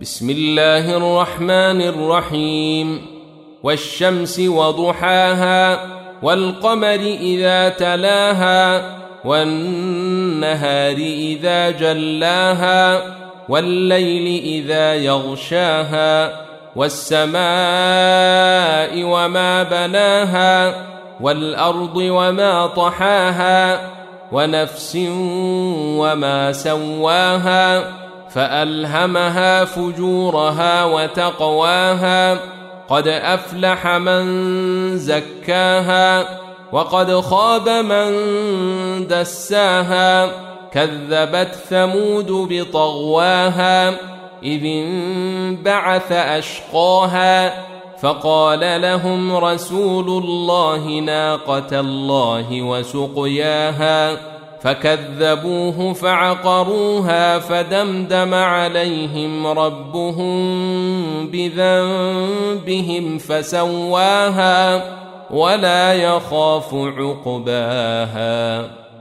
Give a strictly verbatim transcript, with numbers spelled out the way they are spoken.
بسم الله الرحمن الرحيم والشمس وضحاها والقمر إذا تلاها والنهار إذا جلاها والليل إذا يغشاها والسماء وما بناها والأرض وما طحاها ونفس وما سواها فألهمها فجورها وتقواها قد أفلح من زكاها وقد خاب من دساها كذبت ثمود بطغواها إذ انبعث أشقاها فقال لهم رسول الله ناقة الله وسقياها فكذبوه فعقروها فدمدم عليهم ربهم بذنبهم فسواها ولا يخاف عقباها.